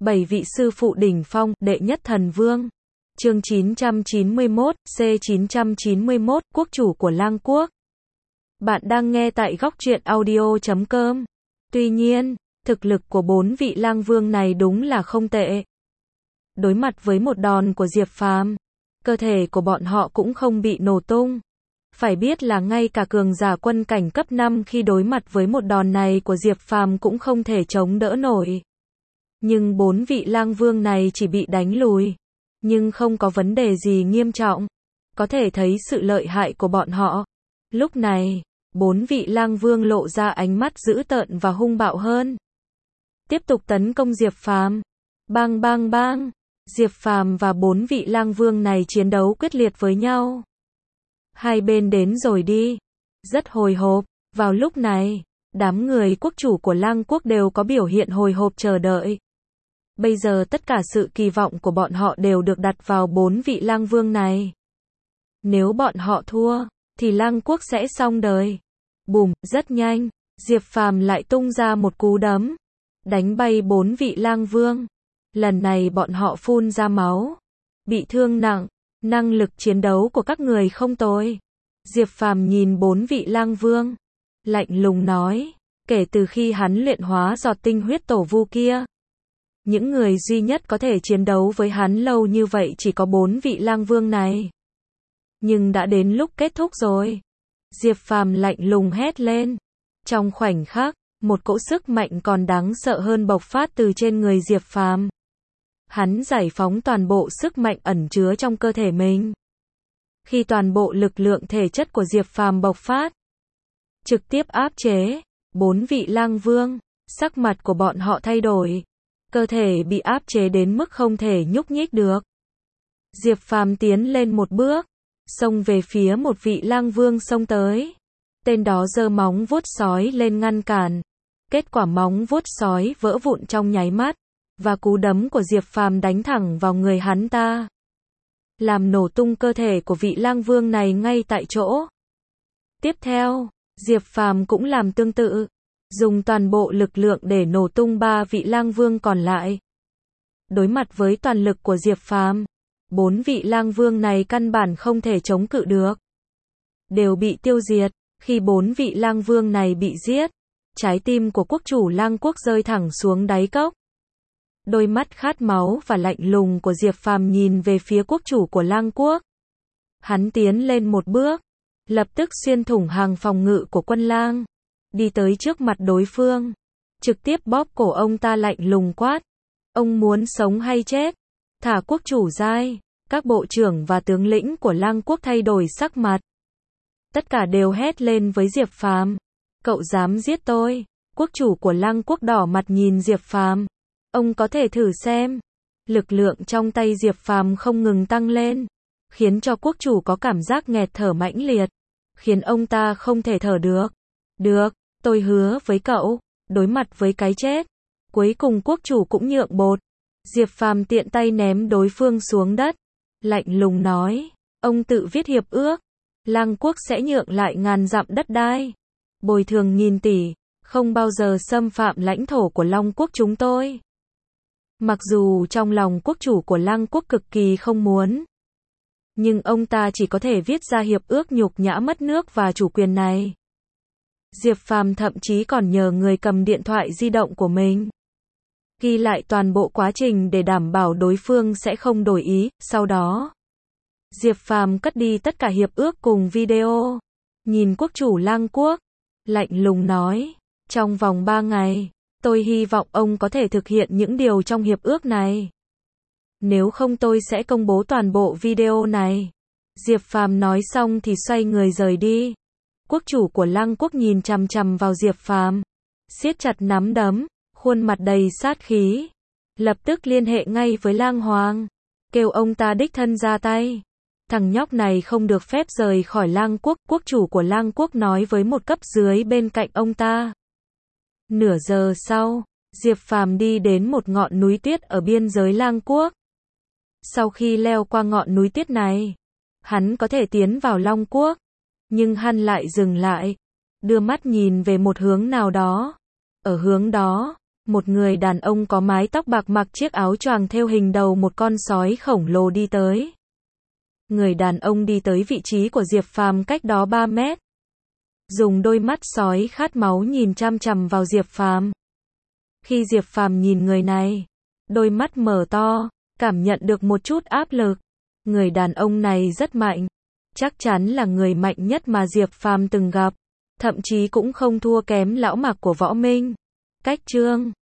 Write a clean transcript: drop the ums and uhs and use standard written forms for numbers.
7 vị sư phụ đỉnh phong, đệ nhất thần vương. Chương 991, C991, quốc chủ của Lang Quốc. Bạn đang nghe tại góc truyện audio.com. Tuy nhiên, thực lực của 4 vị lang vương này đúng là không tệ. Đối mặt với một đòn của Diệp Phàm, cơ thể của bọn họ cũng không bị nổ tung. Phải biết là ngay cả cường giả quân cảnh cấp 5 khi đối mặt với một đòn này của Diệp Phàm cũng không thể chống đỡ nổi. Nhưng 4 vị lang vương này chỉ bị đánh lùi, nhưng không có vấn đề gì nghiêm trọng. Có thể thấy sự lợi hại của bọn họ. Lúc này, 4 vị lang vương lộ ra ánh mắt dữ tợn và hung bạo hơn. Tiếp tục tấn công Diệp Phàm. Bang bang bang. Diệp Phàm và 4 vị lang vương này chiến đấu quyết liệt với nhau. Hai bên đến rồi đi. Rất hồi hộp. Vào lúc này, đám người quốc chủ của Lang Quốc đều có biểu hiện hồi hộp chờ đợi. Bây giờ tất cả sự kỳ vọng của bọn họ đều được đặt vào 4 vị lang vương này. Nếu bọn họ thua, thì Lang Quốc sẽ xong đời. Bùm, rất nhanh, Diệp Phàm lại tung ra một cú đấm, đánh bay 4 vị lang vương. Lần này bọn họ phun ra máu, bị thương nặng. Năng lực chiến đấu của các người không tồi. Diệp Phàm nhìn 4 vị lang vương, lạnh lùng nói, kể từ khi hắn luyện hóa giọt tinh huyết tổ vu kia, những người duy nhất có thể chiến đấu với hắn lâu như vậy chỉ có 4 vị lang vương này. Nhưng đã đến lúc kết thúc rồi. Diệp Phàm lạnh lùng hét lên. Trong khoảnh khắc, một cỗ sức mạnh còn đáng sợ hơn bộc phát từ trên người Diệp Phàm. Hắn giải phóng toàn bộ sức mạnh ẩn chứa trong cơ thể mình. Khi toàn bộ lực lượng thể chất của Diệp Phàm bộc phát, trực tiếp áp chế 4 vị lang vương, sắc mặt của bọn họ thay đổi, cơ thể bị áp chế đến mức không thể nhúc nhích được. Diệp Phàm tiến lên một bước, xông về phía một vị lang vương xông tới. Tên đó giơ móng vuốt sói lên ngăn cản. Kết quả móng vuốt sói vỡ vụn trong nháy mắt, và cú đấm của Diệp Phàm đánh thẳng vào người hắn ta, làm nổ tung cơ thể của vị lang vương này ngay tại chỗ. Tiếp theo, Diệp Phàm cũng làm tương tự, dùng toàn bộ lực lượng để nổ tung 3 vị lang vương còn lại. Đối mặt với toàn lực của Diệp Phàm, 4 vị lang vương này căn bản không thể chống cự được, đều bị tiêu diệt. Khi 4 vị lang vương này bị giết, trái tim của quốc chủ Lang Quốc rơi thẳng xuống đáy cốc. Đôi mắt khát máu và lạnh lùng của Diệp Phàm nhìn về phía quốc chủ của Lang Quốc. Hắn tiến lên một bước, lập tức xuyên thủng hàng phòng ngự của quân lang, đi tới trước mặt đối phương, trực tiếp bóp cổ ông ta lạnh lùng quát. Ông muốn sống hay chết? Thả quốc chủ giai. Các bộ trưởng và tướng lĩnh của Lang Quốc thay đổi sắc mặt. Tất cả đều hét lên với Diệp Phàm. Cậu dám giết tôi? Quốc chủ của Lang Quốc đỏ mặt nhìn Diệp Phàm. Ông có thể thử xem. Lực lượng trong tay Diệp Phàm không ngừng tăng lên, khiến cho quốc chủ có cảm giác nghẹt thở mãnh liệt, khiến ông ta không thể thở được. Được, tôi hứa với cậu, đối mặt với cái chết, cuối cùng quốc chủ cũng nhượng bộ. Diệp Phàm tiện tay ném đối phương xuống đất, lạnh lùng nói, ông tự viết hiệp ước, Lang Quốc sẽ nhượng lại ngàn dặm đất đai, bồi thường nghìn tỷ, không bao giờ xâm phạm lãnh thổ của Long Quốc chúng tôi. Mặc dù trong lòng quốc chủ của Lang Quốc cực kỳ không muốn, nhưng ông ta chỉ có thể viết ra hiệp ước nhục nhã mất nước và chủ quyền này. Diệp Phàm thậm chí còn nhờ người cầm điện thoại di động của mình, ghi lại toàn bộ quá trình để đảm bảo đối phương sẽ không đổi ý. Sau đó, Diệp Phàm cất đi tất cả hiệp ước cùng video, nhìn quốc chủ Lang Quốc, lạnh lùng nói, trong vòng 3 ngày, tôi hy vọng ông có thể thực hiện những điều trong hiệp ước này. Nếu không tôi sẽ công bố toàn bộ video này. Diệp Phàm nói xong thì xoay người rời đi. Quốc chủ của Lang Quốc nhìn chằm chằm vào Diệp Phàm, siết chặt nắm đấm, khuôn mặt đầy sát khí. Lập tức liên hệ ngay với Lang Hoàng, kêu ông ta đích thân ra tay. Thằng nhóc này không được phép rời khỏi Lang Quốc. Quốc chủ của Lang Quốc nói với một cấp dưới bên cạnh ông ta. Nửa giờ sau, Diệp Phàm đi đến một ngọn núi tuyết ở biên giới Lang Quốc. Sau khi leo qua ngọn núi tuyết này, hắn có thể tiến vào Long Quốc, nhưng hắn lại dừng lại, đưa mắt nhìn về một hướng nào đó. Ở hướng đó, Một người đàn ông có mái tóc bạc mặc chiếc áo choàng thêu hình đầu một con sói khổng lồ đi tới. Người đàn ông đi tới vị trí của Diệp Phàm cách đó 3 mét. Dùng đôi mắt sói khát máu nhìn chằm chằm vào Diệp Phàm. Khi Diệp Phàm nhìn người này, đôi mắt mở to, cảm nhận được một chút áp lực. Người đàn ông này rất mạnh, chắc chắn là người mạnh nhất mà Diệp Phàm từng gặp, thậm chí cũng không thua kém lão Mạc của Võ Minh. Cách chương